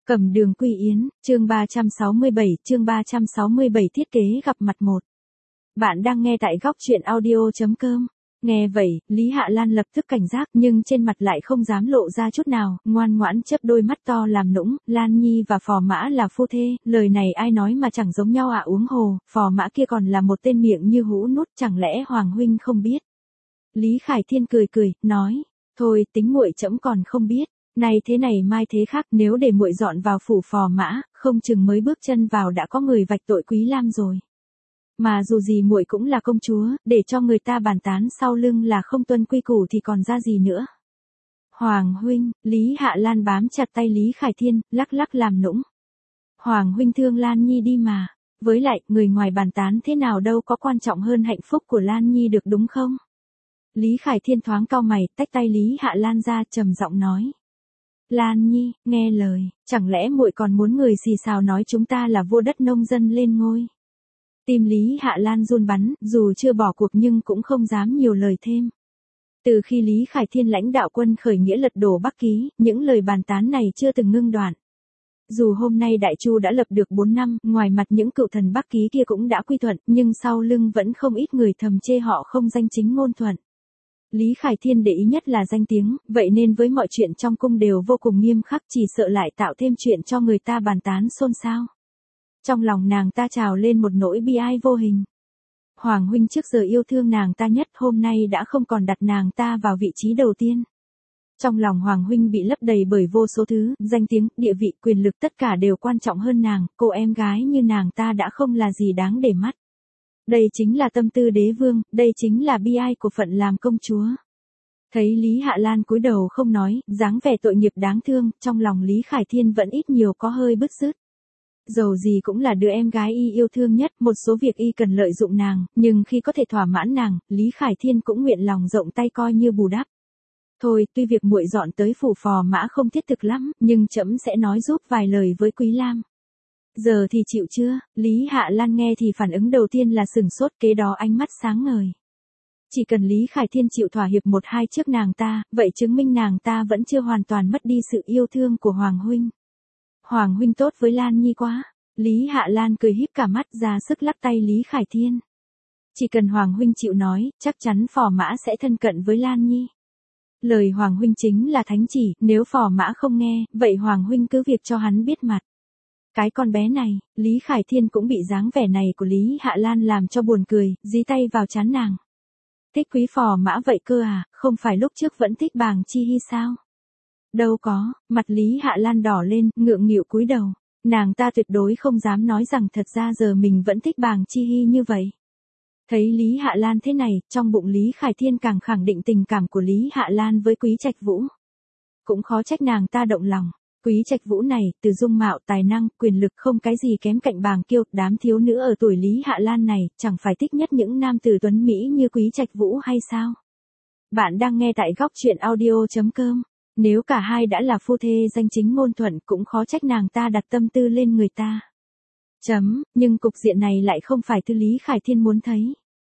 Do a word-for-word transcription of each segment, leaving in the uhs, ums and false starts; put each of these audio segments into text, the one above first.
Cẩm Đường Quy Yến, chương ba trăm sáu mươi bảy, chương ba trăm sáu mươi bảy thiết kế gặp mặt một. Bạn đang nghe tại góc truyện audio chấm com. Nghe vậy, Lý Hạ Lan lập tức cảnh giác nhưng trên mặt lại không dám lộ ra chút nào, ngoan ngoãn chớp đôi mắt to làm nũng, Lan Nhi và Phò Mã là phu thê, lời này ai nói mà chẳng giống nhau ạ, uống hồ, Phò Mã kia còn là một tên miệng như hũ nút, chẳng lẽ Hoàng huynh không biết. Lý Khải Thiên cười cười, nói, thôi tính muội trẫm còn không biết. Này thế này mai thế khác, nếu để muội dọn vào phủ Phò Mã, không chừng mới bước chân vào đã có người vạch tội Quý Lam rồi. Mà dù gì muội cũng là công chúa, để cho người ta bàn tán sau lưng là không tuân quy củ thì còn ra gì nữa. Hoàng huynh, Lý Hạ Lan bám chặt tay Lý Khải Thiên, lắc lắc làm nũng. Hoàng huynh thương Lan Nhi đi mà, với lại, người ngoài bàn tán thế nào đâu có quan trọng hơn hạnh phúc của Lan Nhi được đúng không? Lý Khải Thiên thoáng cau mày, tách tay Lý Hạ Lan ra, trầm giọng nói. Lan Nhi, nghe lời, chẳng lẽ muội còn muốn người xì xào nói chúng ta là vua đất nông dân lên ngôi. Tim Lý Hạ Lan run bắn, dù chưa bỏ cuộc nhưng cũng không dám nhiều lời thêm. Từ khi Lý Khải Thiên lãnh đạo quân khởi nghĩa lật đổ Bắc Ký, những lời bàn tán này chưa từng ngưng đoạn. Dù hôm nay Đại Chu đã lập được bốn năm, ngoài mặt những cựu thần Bắc Ký kia cũng đã quy thuận, nhưng sau lưng vẫn không ít người thầm chê họ không danh chính ngôn thuận. Lý Khải Thiên để ý nhất là danh tiếng, vậy nên với mọi chuyện trong cung đều vô cùng nghiêm khắc, chỉ sợ lại tạo thêm chuyện cho người ta bàn tán xôn xao. Trong lòng nàng ta trào lên một nỗi bi ai vô hình. Hoàng huynh trước giờ yêu thương nàng ta nhất, hôm nay đã không còn đặt nàng ta vào vị trí đầu tiên. Trong lòng Hoàng huynh bị lấp đầy bởi vô số thứ, danh tiếng, địa vị, quyền lực tất cả đều quan trọng hơn nàng, cô em gái như nàng ta đã không là gì đáng để mắt. Đây chính là tâm tư đế vương, đây chính là bi ai của phận làm công chúa. Thấy Lý Hạ Lan cúi đầu không nói, dáng vẻ tội nghiệp đáng thương, trong lòng Lý Khải Thiên vẫn ít nhiều có hơi bứt rứt. Dầu gì cũng là đứa em gái y yêu thương nhất, một số việc y cần lợi dụng nàng, nhưng khi có thể thỏa mãn nàng, Lý Khải Thiên cũng nguyện lòng rộng tay coi như bù đắp. Thôi, tuy việc muội dọn tới phủ Phò Mã không thiết thực lắm, nhưng trẫm sẽ nói giúp vài lời với Quý Lam. Giờ thì chịu chưa? Lý Hạ Lan nghe thì phản ứng đầu tiên là sửng sốt, kế đó ánh mắt sáng ngời. Chỉ cần Lý Khải Thiên chịu thỏa hiệp một hai trước nàng ta, vậy chứng minh nàng ta vẫn chưa hoàn toàn mất đi sự yêu thương của Hoàng huynh. Hoàng huynh tốt với Lan Nhi quá. Lý Hạ Lan cười híp cả mắt ra sức lắc tay Lý Khải Thiên. Chỉ cần Hoàng huynh chịu nói, chắc chắn Phò Mã sẽ thân cận với Lan Nhi. Lời Hoàng huynh chính là thánh chỉ, nếu Phò Mã không nghe, vậy Hoàng huynh cứ việc cho hắn biết mặt. Cái con bé này, Lý Khải Thiên cũng bị dáng vẻ này của Lý Hạ Lan làm cho buồn cười, dí tay vào trán nàng. Thích Quý Phò Mã vậy cơ à, không phải lúc trước vẫn thích Bàng Chi Hy sao? Đâu có, mặt Lý Hạ Lan đỏ lên, ngượng nghịu cúi đầu. Nàng ta tuyệt đối không dám nói rằng thật ra giờ mình vẫn thích Bàng Chi Hy như vậy. Thấy Lý Hạ Lan thế này, trong bụng Lý Khải Thiên càng khẳng định tình cảm của Lý Hạ Lan với Quý Trạch Vũ. Cũng khó trách nàng ta động lòng. Quý Trạch Vũ này, từ dung mạo, tài năng, quyền lực không cái gì kém cạnh Bàng Kiêu, đám thiếu nữ ở tuổi Lý Hạ Lan này, chẳng phải thích nhất những nam tử tuấn Mỹ như Quý Trạch Vũ hay sao? Bạn đang nghe tại góc truyện audio chấm com. Nếu cả hai đã là phu thê danh chính ngôn thuận cũng khó trách nàng ta đặt tâm tư lên người ta. Chấm, nhưng cục diện này lại không phải thứ Lý Khải Thiên muốn thấy.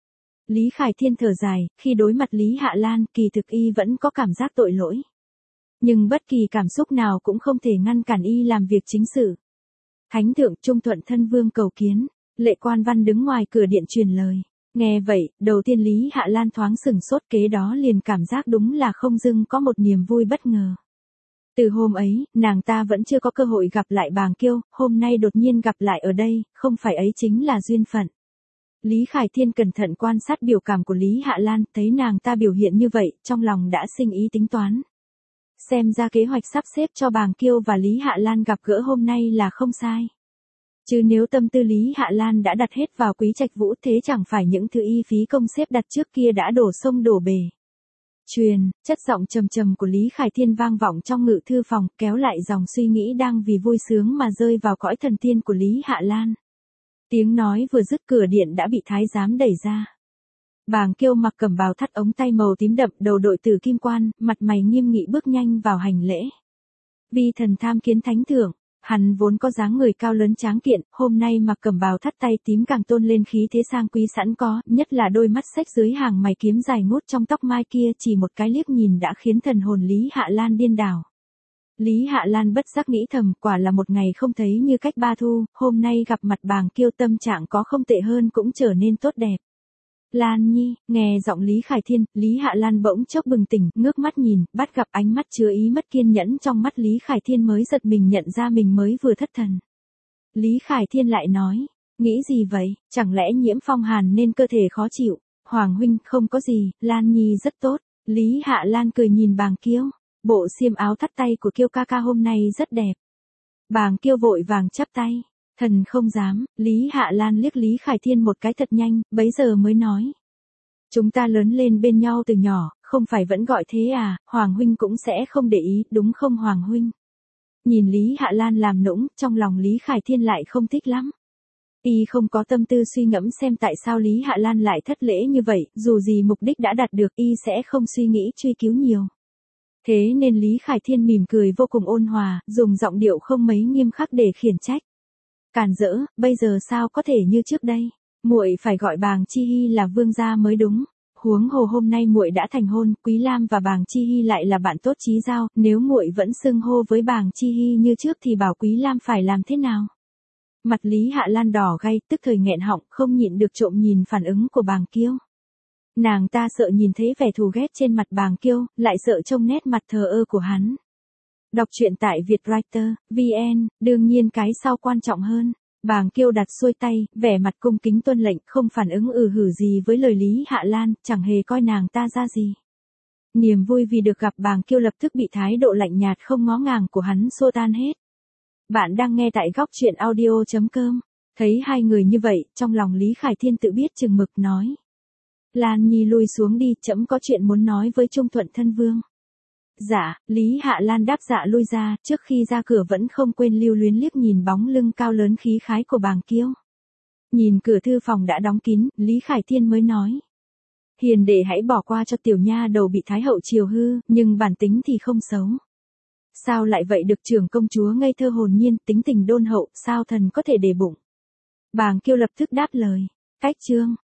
Lý Khải Thiên thở dài, khi đối mặt Lý Hạ Lan, kỳ thực y vẫn có cảm giác tội lỗi. Nhưng bất kỳ cảm xúc nào cũng không thể ngăn cản y làm việc chính sự. Thánh thượng Trung Thuận thân vương cầu kiến, Lệ Quan Văn đứng ngoài cửa điện truyền lời. Nghe vậy, đầu tiên Lý Hạ Lan thoáng sửng sốt, kế đó liền cảm giác đúng là không dưng có một niềm vui bất ngờ. Từ hôm ấy, nàng ta vẫn chưa có cơ hội gặp lại Bàng Kiêu, hôm nay đột nhiên gặp lại ở đây, không phải ấy chính là duyên phận. Lý Khải Thiên cẩn thận quan sát biểu cảm của Lý Hạ Lan, thấy nàng ta biểu hiện như vậy, trong lòng đã sinh ý tính toán. Xem ra kế hoạch sắp xếp cho Bàng Kiêu và Lý Hạ Lan gặp gỡ hôm nay là không sai. Chứ nếu tâm tư Lý Hạ Lan đã đặt hết vào Quý Trạch Vũ thế chẳng phải những thứ y phí công xếp đặt trước kia đã đổ sông đổ bể. Truyền, chất giọng trầm trầm của Lý Khải Thiên vang vọng trong ngự thư phòng, kéo lại dòng suy nghĩ đang vì vui sướng mà rơi vào cõi thần tiên của Lý Hạ Lan. Tiếng nói vừa dứt, cửa điện đã bị thái giám đẩy ra. Bàng Kiêu mặc cẩm bào thắt ống tay màu tím đậm, đầu đội tử kim quan, mặt mày nghiêm nghị bước nhanh vào hành lễ. Vi thần tham kiến thánh thượng. Hắn vốn có dáng người cao lớn tráng kiện, hôm nay mặc cẩm bào thắt tay tím càng tôn lên khí thế sang quý sẵn có, nhất là đôi mắt xếch dưới hàng mày kiếm dài ngút trong tóc mai kia, chỉ một cái liếc nhìn đã khiến thần hồn Lý Hạ Lan điên đảo. Lý Hạ Lan bất giác nghĩ thầm, quả là một ngày không thấy như cách ba thu, hôm nay gặp mặt Bàng Kiêu tâm trạng có không tệ hơn cũng trở nên tốt đẹp. Lan Nhi, nghe giọng Lý Khải Thiên, Lý Hạ Lan bỗng chốc bừng tỉnh, ngước mắt nhìn, bắt gặp ánh mắt chứa ý mất kiên nhẫn trong mắt Lý Khải Thiên mới giật mình nhận ra mình mới vừa thất thần. Lý Khải Thiên lại nói, nghĩ gì vậy, chẳng lẽ nhiễm phong hàn nên cơ thể khó chịu, Hoàng huynh không có gì, Lan Nhi rất tốt. Lý Hạ Lan cười nhìn Bàng Kiêu, bộ xiêm áo thắt tay của Kiêu ca ca hôm nay rất đẹp. Bàng Kiêu vội vàng chắp tay, thần không dám. Lý Hạ Lan liếc Lý Khải Thiên một cái thật nhanh, bấy giờ mới nói. Chúng ta lớn lên bên nhau từ nhỏ, không phải vẫn gọi thế à, Hoàng huynh cũng sẽ không để ý, đúng không Hoàng huynh? Nhìn Lý Hạ Lan làm nũng, trong lòng Lý Khải Thiên lại không thích lắm. Y không có tâm tư suy ngẫm xem tại sao Lý Hạ Lan lại thất lễ như vậy, dù gì mục đích đã đạt được Y sẽ không suy nghĩ truy cứu nhiều. Thế nên Lý Khải Thiên mỉm cười vô cùng ôn hòa, dùng giọng điệu không mấy nghiêm khắc để khiển trách. Càn rỡ, bây giờ sao có thể như trước đây, muội phải gọi Bàng Chi Hy là vương gia mới đúng. Huống hồ hôm nay muội đã thành hôn, Quý Lam và Bàng Chi Hy lại là bạn tốt chí giao, nếu muội vẫn xưng hô với Bàng Chi Hy như trước thì bảo Quý Lam phải làm thế nào? Mặt Lý Hạ Lan đỏ gay, tức thời nghẹn họng, không nhịn được trộm nhìn phản ứng của Bàng Kiêu. Nàng ta sợ nhìn thấy vẻ thù ghét trên mặt Bàng Kiêu, lại sợ trông nét mặt thờ ơ của hắn. Đọc truyện tại Vietwriter, vê en, đương nhiên cái sau quan trọng hơn. Bàng Kiêu đặt xuôi tay, vẻ mặt cung kính tuân lệnh, không phản ứng ừ hử gì với lời Lý Hạ Lan, chẳng hề coi nàng ta ra gì. Niềm vui vì được gặp Bàng Kiêu lập tức bị thái độ lạnh nhạt không ngó ngàng của hắn xua tan hết. Bạn đang nghe tại góc truyện audio chấm com. Thấy hai người như vậy, trong lòng Lý Khải Thiên tự biết chừng mực nói. Lan Nhi lui xuống đi, trẫm có chuyện muốn nói với Trung Thuận Thân Vương. Dạ, Lý Hạ Lan đáp dạ lui ra, trước khi ra cửa vẫn không quên lưu luyến liếc nhìn bóng lưng cao lớn khí khái của Bàng Kiêu. Nhìn cửa thư phòng đã đóng kín, Lý Khải Thiên mới nói. Hiền đệ hãy bỏ qua cho tiểu nha đầu bị Thái hậu chiều hư, nhưng bản tính thì không xấu. Sao lại vậy được trưởng công chúa ngây thơ hồn nhiên, tính tình đôn hậu, sao thần có thể để bụng. Bàng Kiêu lập tức đáp lời. Cách chương.